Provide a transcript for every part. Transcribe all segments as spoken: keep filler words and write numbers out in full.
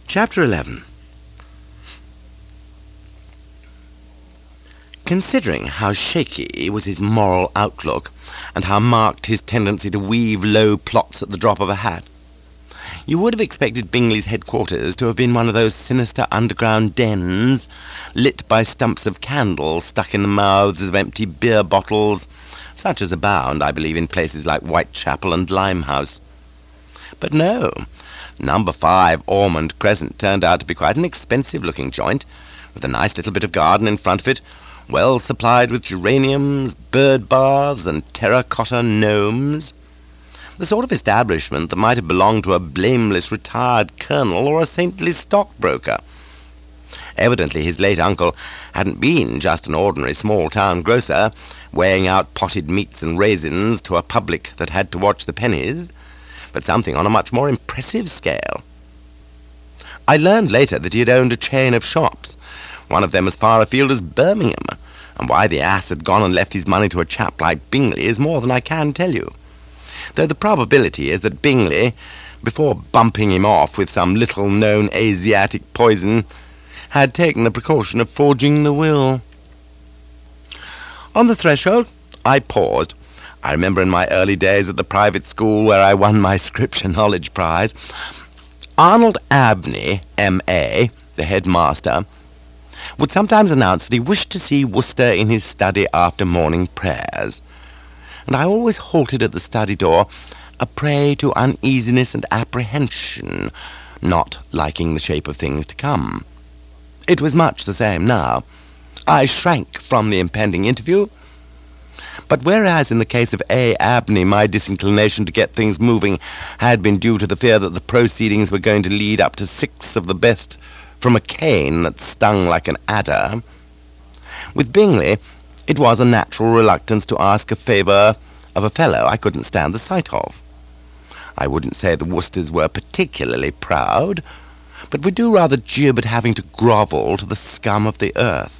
Chapter eleven. Considering how shaky was his moral outlook, and how marked his tendency to weave low plots at the drop of a hat, you would have expected Bingley's headquarters to have been one of those sinister underground dens, lit by stumps of candles stuck in the mouths of empty beer bottles, such as abound, I believe, in places like Whitechapel and Limehouse. But no, number five Ormond Crescent turned out to be quite an expensive-looking joint, with a nice little bit of garden in front of it, well supplied with geraniums, bird baths, and terracotta gnomes. The sort of establishment that might have belonged to a blameless retired colonel or a saintly stockbroker. Evidently his late uncle hadn't been just an ordinary small-town grocer, weighing out potted meats and raisins to a public that had to watch the pennies, but something on a much more impressive scale. I learned later that he had owned a chain of shops, one of them as far afield as Birmingham, and why the ass had gone and left his money to a chap like Bingley is more than I can tell you, though the probability is that Bingley, before bumping him off with some little-known Asiatic poison, had taken the precaution of forging the will. On the threshold, I paused. I remember in my early days at the private school where I won my Scripture Knowledge Prize, Arnold Abney, M A, the headmaster, would sometimes announce that he wished to see Wooster in his study after morning prayers, and I always halted at the study door, a prey to uneasiness and apprehension, not liking the shape of things to come. It was much the same now. I shrank from the impending interview, but whereas in the case of A. Abney my disinclination to get things moving had been due to the fear that the proceedings were going to lead up to six of the best from a cane that stung like an adder, with Bingley it was a natural reluctance to ask a favour of a fellow I couldn't stand the sight of. I wouldn't say the Woosters were particularly proud, but we do rather jib at having to grovel to the scum of the earth.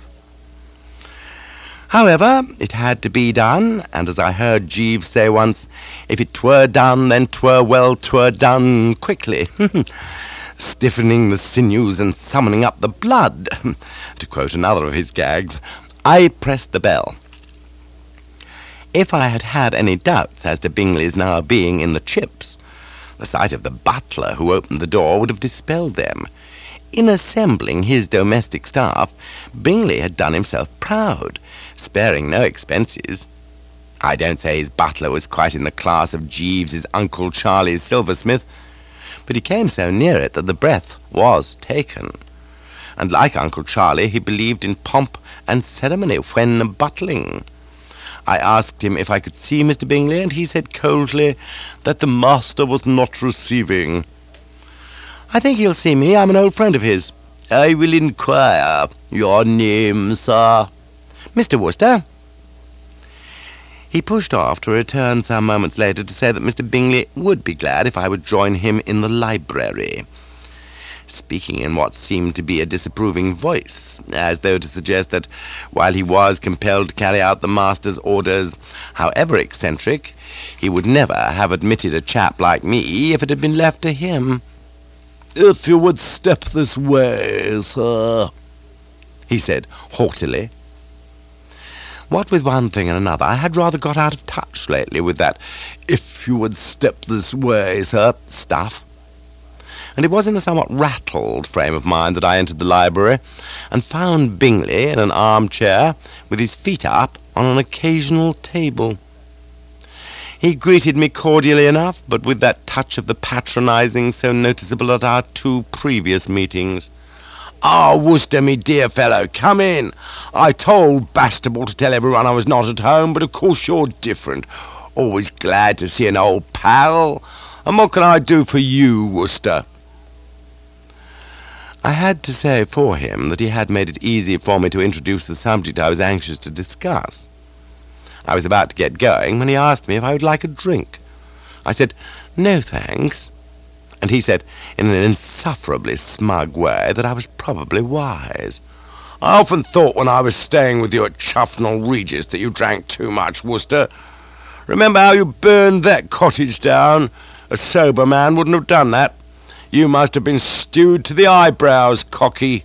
However, it had to be done, and as I heard Jeeves say once, if it twere done, then twere well twere done quickly, stiffening the sinews and summoning up the blood, to quote another of his gags. I pressed the bell. If I had had any doubts as to Bingley's now being in the chips, the sight of the butler who opened the door would have dispelled them. In assembling his domestic staff, Bingley had done himself proud, sparing no expenses. I don't say his butler was quite in the class of Jeeves's Uncle Charlie's silversmith, but he came so near it that the breath was taken. And like Uncle Charlie, he believed in pomp and ceremony when butling. I asked him if I could see Mister Bingley, and he said coldly that the master was not receiving. I think he'll see me. I'm an old friend of his. I will inquire. Your name, sir? Mister Wooster. He pushed off to return some moments later to say that Mister Bingley would be glad if I would join him in the library, speaking in what seemed to be a disapproving voice, as though to suggest that while he was compelled to carry out the master's orders, however eccentric, he would never have admitted a chap like me if it had been left to him. "If you would step this way, sir," he said haughtily. What with one thing and another, I had rather got out of touch lately with that "if you would step this way, sir" stuff, and it was in a somewhat rattled frame of mind that I entered the library and found Bingley in an armchair with his feet up on an occasional table. He greeted me cordially enough, but with that touch of the patronizing so noticeable at our two previous meetings. "Ah, Wooster, me dear fellow, come in. I told Bastable to tell everyone I was not at home, but of course you're different. Always glad to see an old pal. And what can I do for you, Wooster?" I had to say for him that he had made it easy for me to introduce the subject I was anxious to discuss. I was about to get going when he asked me if I would like a drink. I said, "No, thanks," and he said, in an insufferably smug way, that I was probably wise. "I often thought when I was staying with you at Chuffnell Regis that you drank too much, Wooster. Remember how you burned that cottage down? A sober man wouldn't have done that. You must have been stewed to the eyebrows, cocky.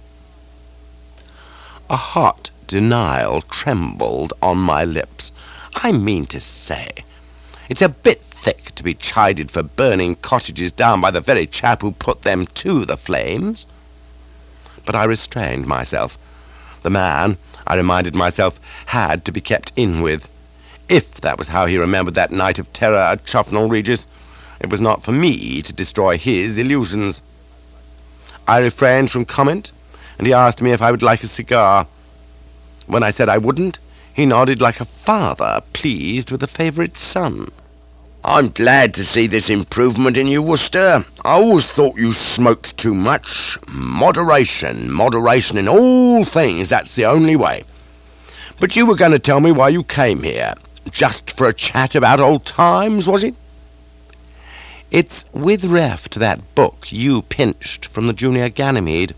A hot denial trembled on my lips. I mean to say, it's a bit thick to be chided for burning cottages down by the very chap who put them to the flames. But I restrained myself. The man, I reminded myself, had to be kept in with. If that was how he remembered that night of terror at Chopnall Regis, it was not for me to destroy his illusions. I refrained from comment, and he asked me if I would like a cigar. When I said I wouldn't, he nodded like a father pleased with a favourite son. I'm glad to see this improvement in you, Wooster. I always thought you smoked too much. Moderation, moderation in all things, that's the only way. But you were going to tell me why you came here. Just for a chat about old times, was it? It's with ref to that book you pinched from the Junior Ganymede.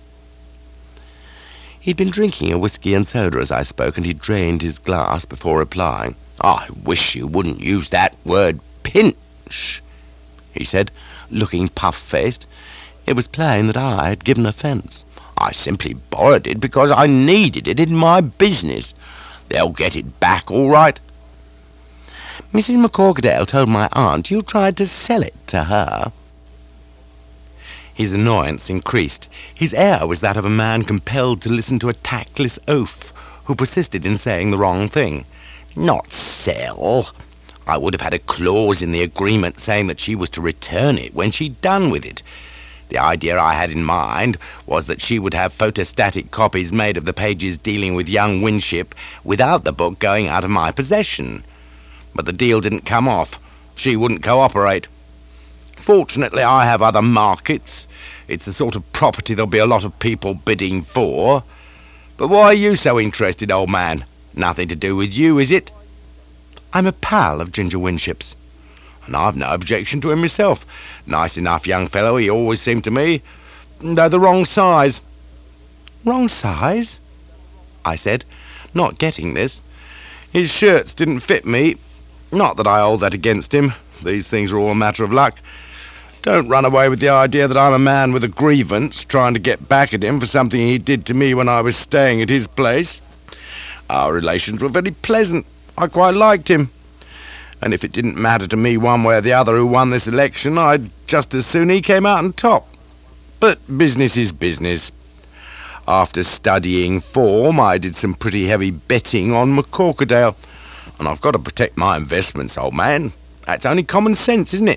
He'd been drinking a whisky and soda as I spoke, and he drained his glass before replying. I wish you wouldn't use that word pinch, he said, looking puff-faced. It was plain that I had given offence. I simply borrowed it because I needed it in my business. They'll get it back all right. Missus McCorquodale told my aunt you tried to sell it to her. His annoyance increased. His air was that of a man compelled to listen to a tactless oaf who persisted in saying the wrong thing. Not sell. I would have had a clause in the agreement saying that she was to return it when she'd done with it. The idea I had in mind was that she would have photostatic copies made of the pages dealing with young Winship without the book going out of my possession. But the deal didn't come off. She wouldn't cooperate. Fortunately, I have other markets. It's the sort of property there'll be a lot of people bidding for. But why are you so interested, old man? Nothing to do with you, is it? I'm a pal of Ginger Winship's. And I've no objection to him myself. Nice enough young fellow he always seemed to me. Though the wrong size. Wrong size? I said, not getting this. His shirts didn't fit me. Not that I hold that against him. These things are all a matter of luck. Don't run away with the idea that I'm a man with a grievance, trying to get back at him for something he did to me when I was staying at his place. Our relations were very pleasant. I quite liked him. And if it didn't matter to me one way or the other who won this election, I'd just as soon he came out on top. But business is business. After studying form, I did some pretty heavy betting on McCorquodale. And I've got to protect my investments, old man. That's only common sense, isn't it?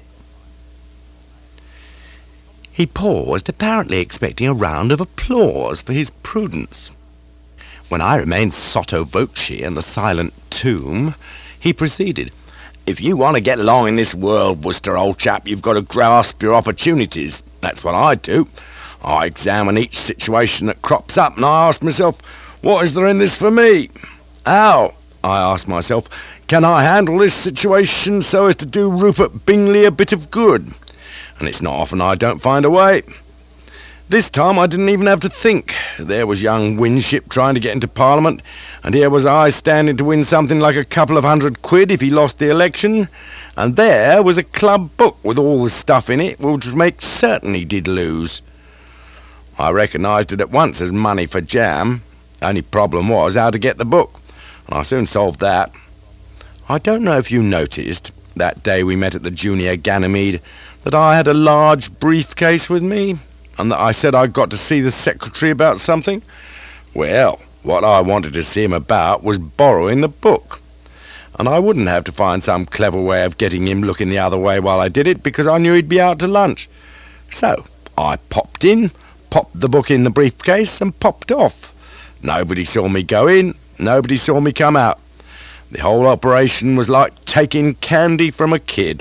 He paused, apparently expecting a round of applause for his prudence. When I remained sotto voce in the silent tomb, he proceeded. If you want to get along in this world, Wooster, old chap, you've got to grasp your opportunities. That's what I do. I examine each situation that crops up, and I ask myself, what is there in this for me? How, I ask myself, can I handle this situation so as to do Rupert Bingley a bit of good? And it's not often I don't find a way. This time I didn't even have to think. There was young Winship trying to get into Parliament, and here was I standing to win something like a couple of hundred quid if he lost the election, and there was a club book with all the stuff in it which would make certain he did lose. I recognised it at once as money for jam. Only problem was how to get the book, and I soon solved that. I don't know if you noticed, that day we met at the Junior Ganymede, that I had a large briefcase with me, and that I said I'd got to see the secretary about something. Well, what I wanted to see him about was borrowing the book, and I wouldn't have to find some clever way of getting him looking the other way while I did it, because I knew he'd be out to lunch. So I popped in, popped the book in the briefcase, and popped off. Nobody saw me go in, nobody saw me come out. The whole operation was like taking candy from a kid.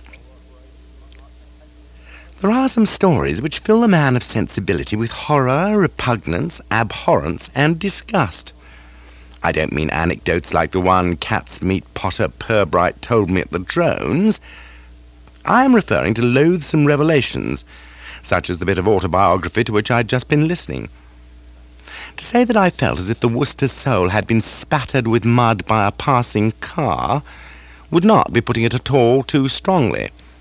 There are some stories which fill a man of sensibility with horror, repugnance, abhorrence, and disgust. I don't mean anecdotes like the one Cat's Meat Potter Pirbright told me at the Drones. I am referring to loathsome revelations, such as the bit of autobiography to which I had just been listening. To say that I felt as if the Worcester soul had been spattered with mud by a passing car would not be putting it at all too strongly.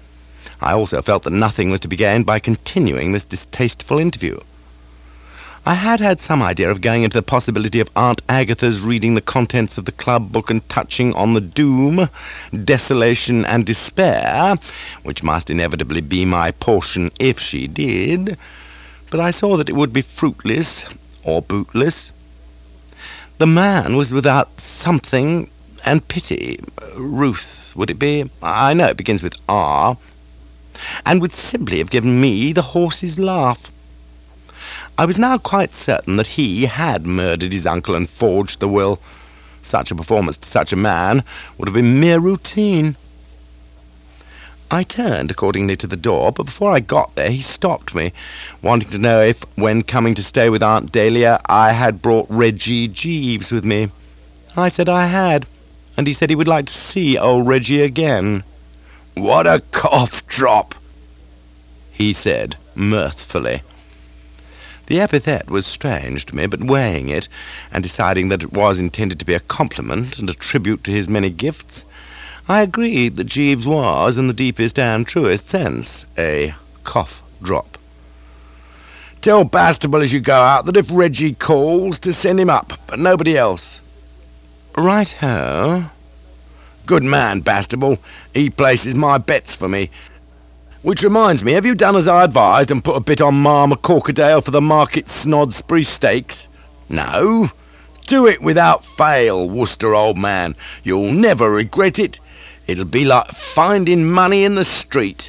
I also felt that nothing was to be gained by continuing this distasteful interview. I had had some idea of going into the possibility of Aunt Agatha's reading the contents of the club book and touching on the doom, desolation, and despair, which must inevitably be my portion if she did, but I saw that it would be fruitless or bootless. The man was without something and pity. Ruth, would it be? I know it begins with R. And would simply have given me the horse's laugh. I was now quite certain that he had murdered his uncle and forged the will. Such a performance to such a man would have been mere routine. I turned accordingly to the door, but before I got there he stopped me, wanting to know if, when coming to stay with Aunt Dahlia, I had brought Reggie Jeeves with me. I said I had, and he said he would like to see old Reggie again. "What a cough drop," he said mirthfully. The epithet was strange to me, but weighing it, and deciding that it was intended to be a compliment and a tribute to his many gifts, I agreed that Jeeves was, in the deepest and truest sense, a cough-drop. "Tell Bastable as you go out that if Reggie calls, to send him up, but nobody else." "Right-ho." "Good man, Bastable. He places my bets for me. Which reminds me, have you done as I advised and put a bit on Marma Corkadale for the Market Snodsbury Stakes?" "No." "Do it without fail, Worcester, old man. You'll never regret it. It'll be like finding money in the street."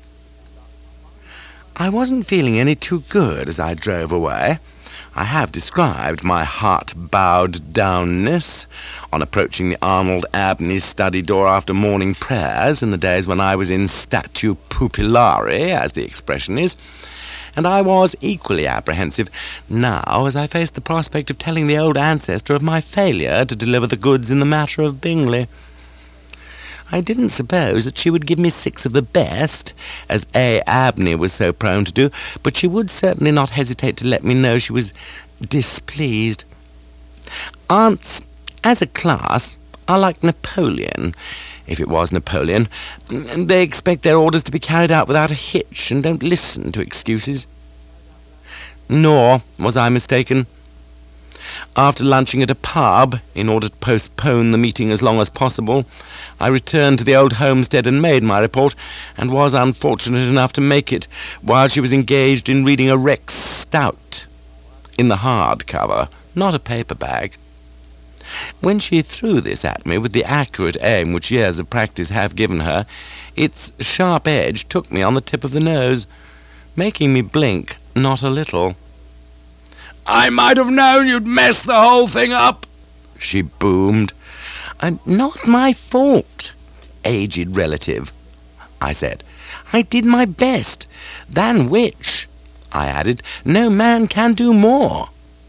I wasn't feeling any too good as I drove away. I have described my heart-bowed-downness on approaching the Arnold Abney study door after morning prayers in the days when I was in statu pupillari, as the expression is, and I was equally apprehensive now as I faced the prospect of telling the old ancestor of my failure to deliver the goods in the matter of Bingley. I didn't suppose that she would give me six of the best, as A. Abney was so prone to do, but she would certainly not hesitate to let me know she was displeased. Aunts, as a class, are like Napoleon, if it was Napoleon. They expect their orders to be carried out without a hitch, and don't listen to excuses. Nor was I mistaken. After lunching at a pub, in order to postpone the meeting as long as possible, I returned to the old homestead and made my report, and was unfortunate enough to make it while she was engaged in reading a Rex Stout, in the hardcover, not a paperback. When she threw this at me with the accurate aim which years of practice have given her, its sharp edge took me on the tip of the nose, making me blink not a little. "I might have known you'd mess the whole thing up," she boomed. "And not my fault, aged relative," I said. "I did my best, than which," I added, "no man can do more."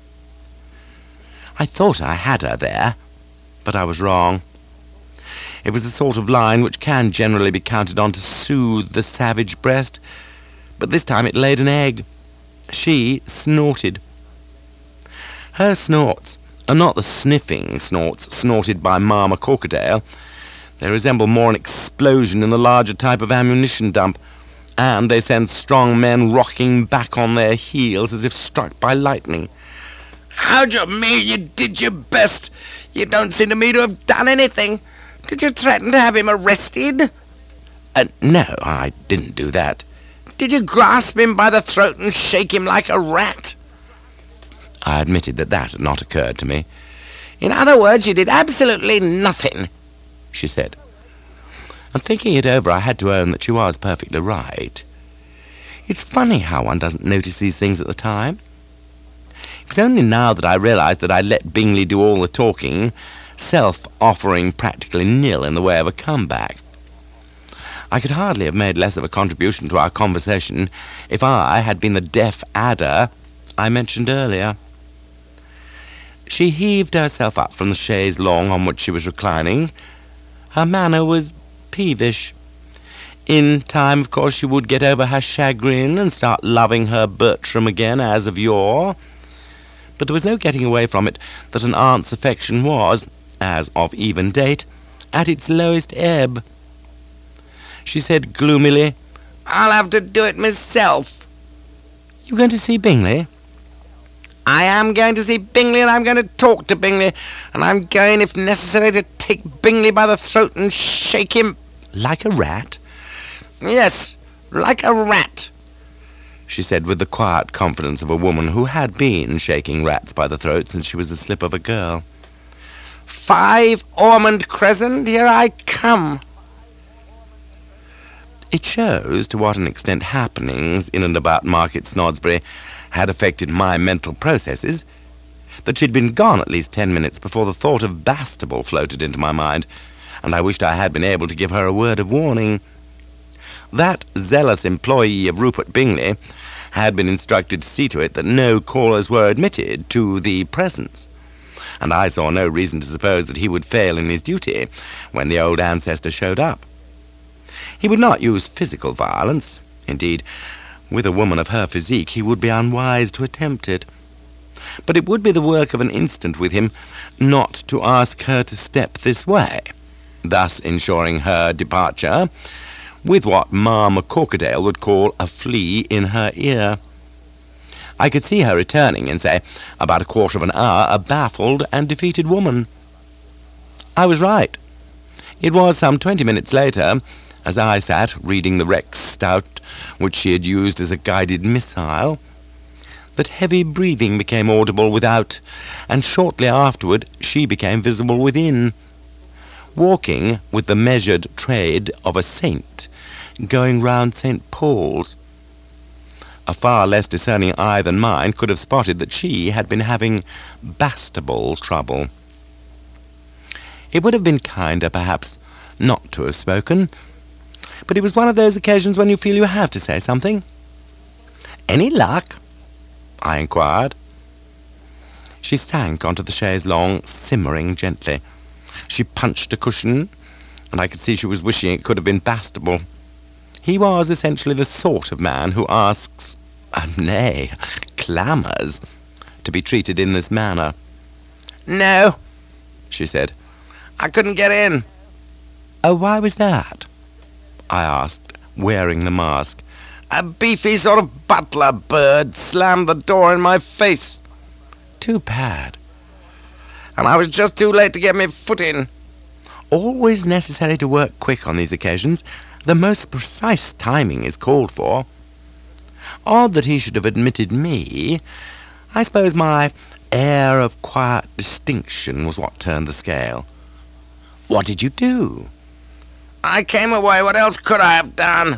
I thought I had her there, but I was wrong. It was the sort of line which can generally be counted on to soothe the savage breast, but this time it laid an egg. She snorted. Her snorts are not the sniffing snorts snorted by Marma Corkadale. They resemble more an explosion in the larger type of ammunition dump, and they send strong men rocking back on their heels as if struck by lightning. "How do you mean you did your best? You don't seem to me to have done anything. Did you threaten to have him arrested?" Uh, no, I didn't do that. "Did you grasp him by the throat and shake him like a rat?" I admitted that that had not occurred to me. "In other words, you did absolutely nothing," she said. And thinking it over, I had to own that she was perfectly right. It's funny how one doesn't notice these things at the time. It was only now that I realized that I'd let Bingley do all the talking, self-offering practically nil in the way of a comeback. I could hardly have made less of a contribution to our conversation if I had been the deaf adder I mentioned earlier. She heaved herself up from the chaise longue on which she was reclining. Her manner was peevish. In time, of course, she would get over her chagrin and start loving her Bertram again as of yore. But there was no getting away from it that an aunt's affection was, as of even date, at its lowest ebb. She said gloomily, I'll have to do it myself. You going to see Bingley? I am going to see Bingley, and I'm going to talk to Bingley, and I'm going, if necessary, to take Bingley by the throat and shake him. Like a rat? Yes, like a rat, she said with the quiet confidence of a woman who had been shaking rats by the throat since she was the slip of a girl. Five Ormond Crescent, here I come. It shows to what an extent happenings in and about Market Snodsbury had affected my mental processes that she'd been gone at least ten minutes before the thought of Bastable floated into my mind, and I wished I had been able to give her a word of warning. That zealous employee of Rupert Bingley had been instructed to see to it that no callers were admitted to the presence, and I saw no reason to suppose that he would fail in his duty when the old ancestor showed up. He would not use physical violence. Indeed, with a woman of her physique, he would be unwise to attempt it. But it would be the work of an instant with him not to ask her to step this way, thus ensuring her departure with what Ma McCorkadale would call a flea in her ear. I could see her returning in, say, about a quarter of an hour, a baffled and defeated woman. I was right. It was some twenty minutes later, as I sat reading the Rex Stout, which she had used as a guided missile, that heavy breathing became audible without, and shortly afterward she became visible within, walking with the measured tread of a saint, going round Saint Paul's. A far less discerning eye than mine could have spotted that she had been having Bastable trouble. It would have been kinder, perhaps, not to have spoken, but it was one of those occasions when you feel you have to say something. "Any luck?" I inquired. She sank onto the chaise longue, simmering gently. She punched a cushion, and I could see she was wishing it could have been Bastable. He was essentially the sort of man who asks, uh, nay, clamours, to be treated in this manner. "No," she said. "I couldn't get in." "Oh, why was that?" I asked, wearing the mask. "A beefy sort of butler bird slammed the door in my face." "Too bad." "And I was just too late to get my foot in." Always necessary to work quick on these occasions. The most precise timing is called for. Odd that he should have admitted me. I suppose my air of quiet distinction was what turned the scale. "What did you do?" "I came away. What else could I have done?"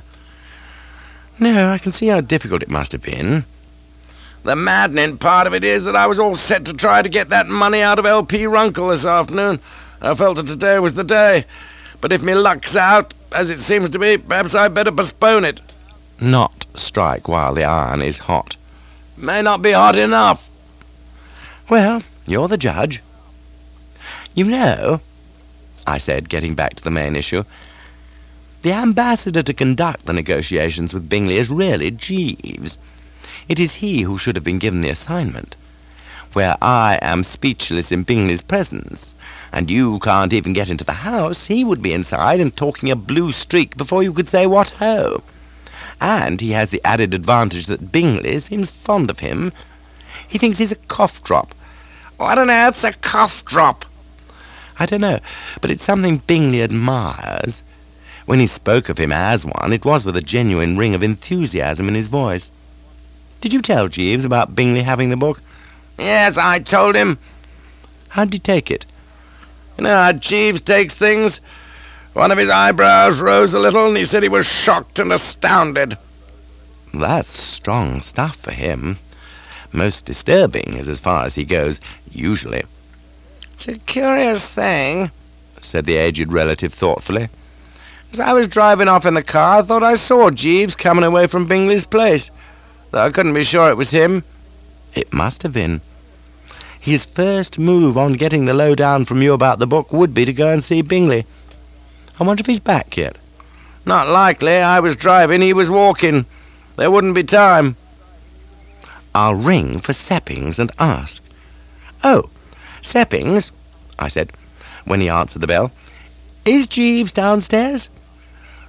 "No, I can see how difficult it must have been." "The maddening part of it is that I was all set to try to get that money out of L P Runkle this afternoon. I felt that today was the day. But if me luck's out, as it seems to be, perhaps I'd better postpone it." "Not strike while the iron is hot." "May not be hot enough." "Well, you're the judge." "You know," I said, getting back to the main issue, "the ambassador to conduct the negotiations with Bingley is really Jeeves. It is he who should have been given the assignment. Where I am speechless in Bingley's presence, and you can't even get into the house, he would be inside and talking a blue streak before you could say what ho. And he has the added advantage that Bingley seems fond of him. He thinks he's a cough drop." "What on earth's a cough drop?" "I don't know, but it's something Bingley admires. When he spoke of him as one, it was with a genuine ring of enthusiasm in his voice. Did you tell Jeeves about Bingley having the book?" "Yes, I told him." "How did he take it?" "You know how Jeeves takes things. One of his eyebrows rose a little, and he said he was shocked and astounded." "That's strong stuff for him. Most disturbing is as far as he goes, usually." "It's a curious thing," said the aged relative thoughtfully. "As I was driving off in the car, I thought I saw Jeeves coming away from Bingley's place, though I couldn't be sure it was him." "It must have been. His first move on getting the lowdown from you about the book would be to go and see Bingley. I wonder if he's back yet." "Not likely. I was driving, he was walking. There wouldn't be time." "I'll ring for Seppings and ask." "Oh, Seppings," I said, when he answered the bell. "Is Jeeves downstairs?"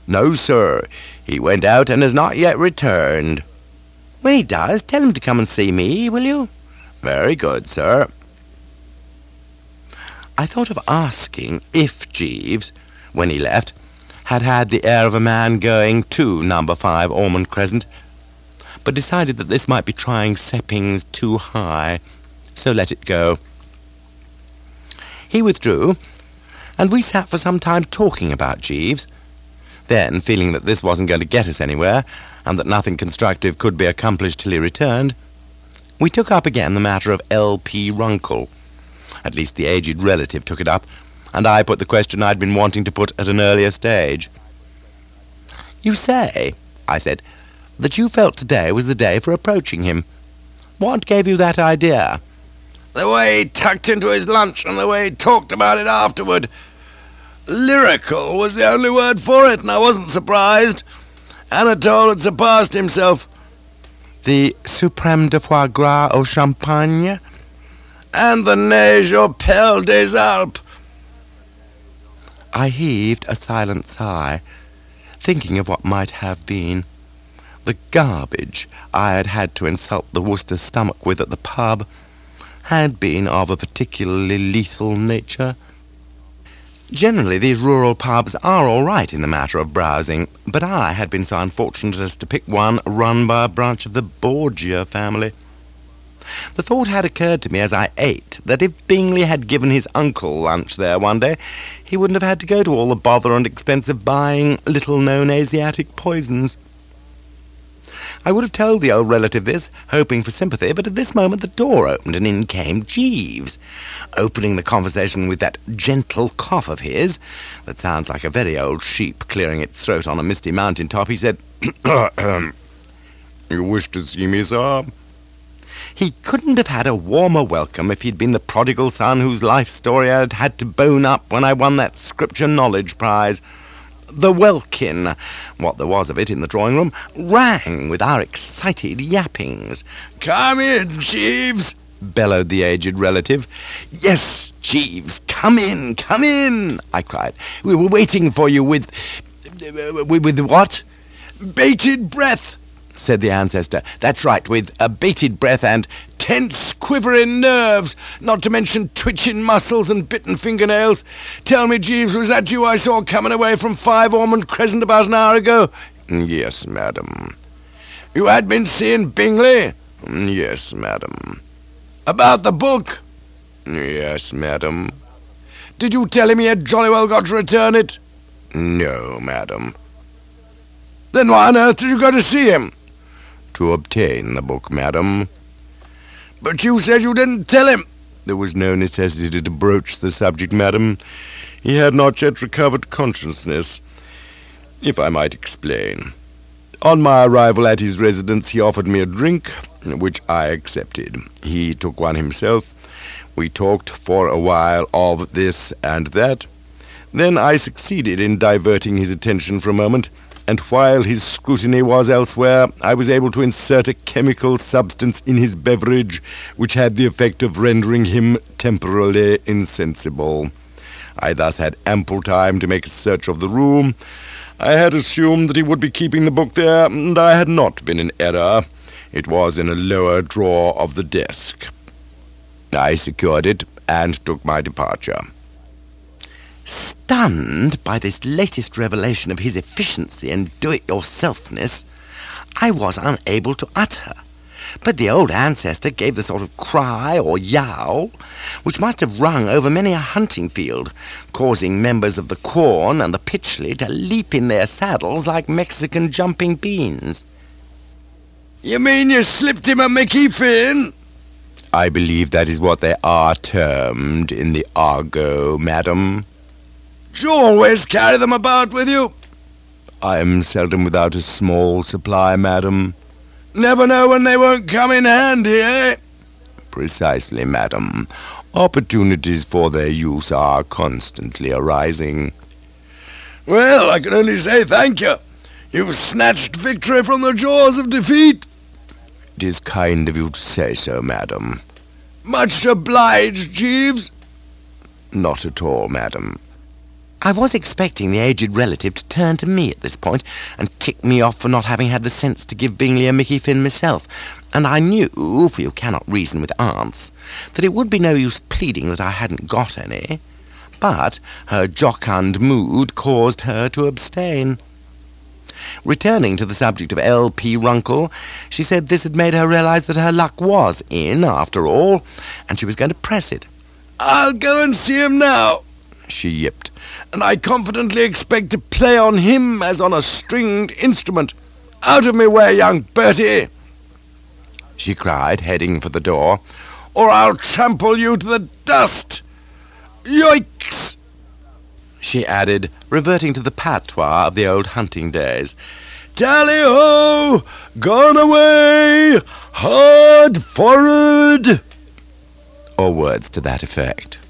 "No, sir. He went out and has not yet returned." "When he does, tell him to come and see me, will you?" "Very good, sir." I thought of asking if Jeeves, when he left, had had the air of a man going to number five Ormond Crescent, but decided that this might be trying Seppings too high, so let it go. He withdrew, and we sat for some time talking about Jeeves. Then, feeling that this wasn't going to get us anywhere, and that nothing constructive could be accomplished till he returned, we took up again the matter of L P Runkle. At least the aged relative took it up, and I put the question I'd been wanting to put at an earlier stage. "You say," I said, "that you felt today was the day for approaching him. What gave you that idea?" "The way he tucked into his lunch and the way he talked about it afterward. Lyrical was the only word for it, and I wasn't surprised. Anatole had surpassed himself." "The suprême de foie gras au champagne?" "And the neige au Pelle des Alpes." I heaved a silent sigh, thinking of what might have been. The garbage I had had to insult the Worcester stomach with at the pub had been of a particularly lethal nature. Generally, these rural pubs are all right in the matter of browsing, but I had been so unfortunate as to pick one run by a branch of the Borgia family. The thought had occurred to me as I ate that if Bingley had given his uncle lunch there one day, he wouldn't have had to go to all the bother and expense of buying little-known Asiatic poisons. I would have told the old relative this, hoping for sympathy, but at this moment the door opened and in came Jeeves, opening the conversation with that gentle cough of his that sounds like a very old sheep clearing its throat on a misty mountain top. He said, "You wish to see me, sir?" He couldn't have had a warmer welcome if he'd been the prodigal son whose life story I'd had to bone up when I won that Scripture Knowledge Prize. The welkin, what there was of it in the drawing-room, rang with our excited yappings. "Come in, Jeeves," bellowed the aged relative. "Yes, Jeeves, come in, come in," I cried. "We were waiting for you with... with, with what?" "Bated breath," said the ancestor. "That's right, with a bated breath and tense, quivering nerves, not to mention twitching muscles and bitten fingernails. Tell me, Jeeves, was that you I saw coming away from five Ormond Crescent about an hour ago?" "Yes, madam." "You had been seeing Bingley?" "Yes, madam." "About the book?" "Yes, madam." "Did you tell him he had jolly well got to return it?" "No, madam." "Then why on earth did you go to see him?" "To obtain the book, madam." "But you said you didn't tell him." "There was no necessity to broach the subject, madam. He had not yet recovered consciousness. If I might explain. On my arrival at his residence, he offered me a drink, which I accepted. He took one himself. We talked for a while of this and that. Then I succeeded in diverting his attention for a moment, and while his scrutiny was elsewhere, I was able to insert a chemical substance in his beverage which had the effect of rendering him temporarily insensible. I thus had ample time to make a search of the room. I had assumed that he would be keeping the book there, and I had not been in error. It was in a lower drawer of the desk. I secured it and took my departure. Stunned by this latest revelation of his efficiency and do-it-yourselfness, I was unable to utter, but the old ancestor gave the sort of cry or yowl which must have rung over many a hunting field, causing members of the Quorn and the Pytchley to leap in their saddles like Mexican jumping beans. "You mean you slipped him a Mickey Finn?" "I believe that is what they are termed in the argot, madam." "Do you always carry them about with you?" "I am seldom without a small supply, madam." "Never know when they won't come in handy, eh?" "Precisely, madam. Opportunities for their use are constantly arising." "Well, I can only say thank you. You've snatched victory from the jaws of defeat." "It is kind of you to say so, madam." "Much obliged, Jeeves." "Not at all, madam." I was expecting the aged relative to turn to me at this point and tick me off for not having had the sense to give Bingley a Mickey Finn myself, and I knew, for you cannot reason with aunts, that it would be no use pleading that I hadn't got any, but her jocund mood caused her to abstain. Returning to the subject of L P Runkle, she said this had made her realize that her luck was in, after all, and she was going to press it. "I'll go and see him now," she yipped, "and I confidently expect to play on him as on a stringed instrument. Out of me way, young Bertie," she cried, heading for the door, "or I'll trample you to the dust. Yoicks!" she added, reverting to the patois of the old hunting days. "Tally-ho! Gone away! Hard forward!" or words to that effect.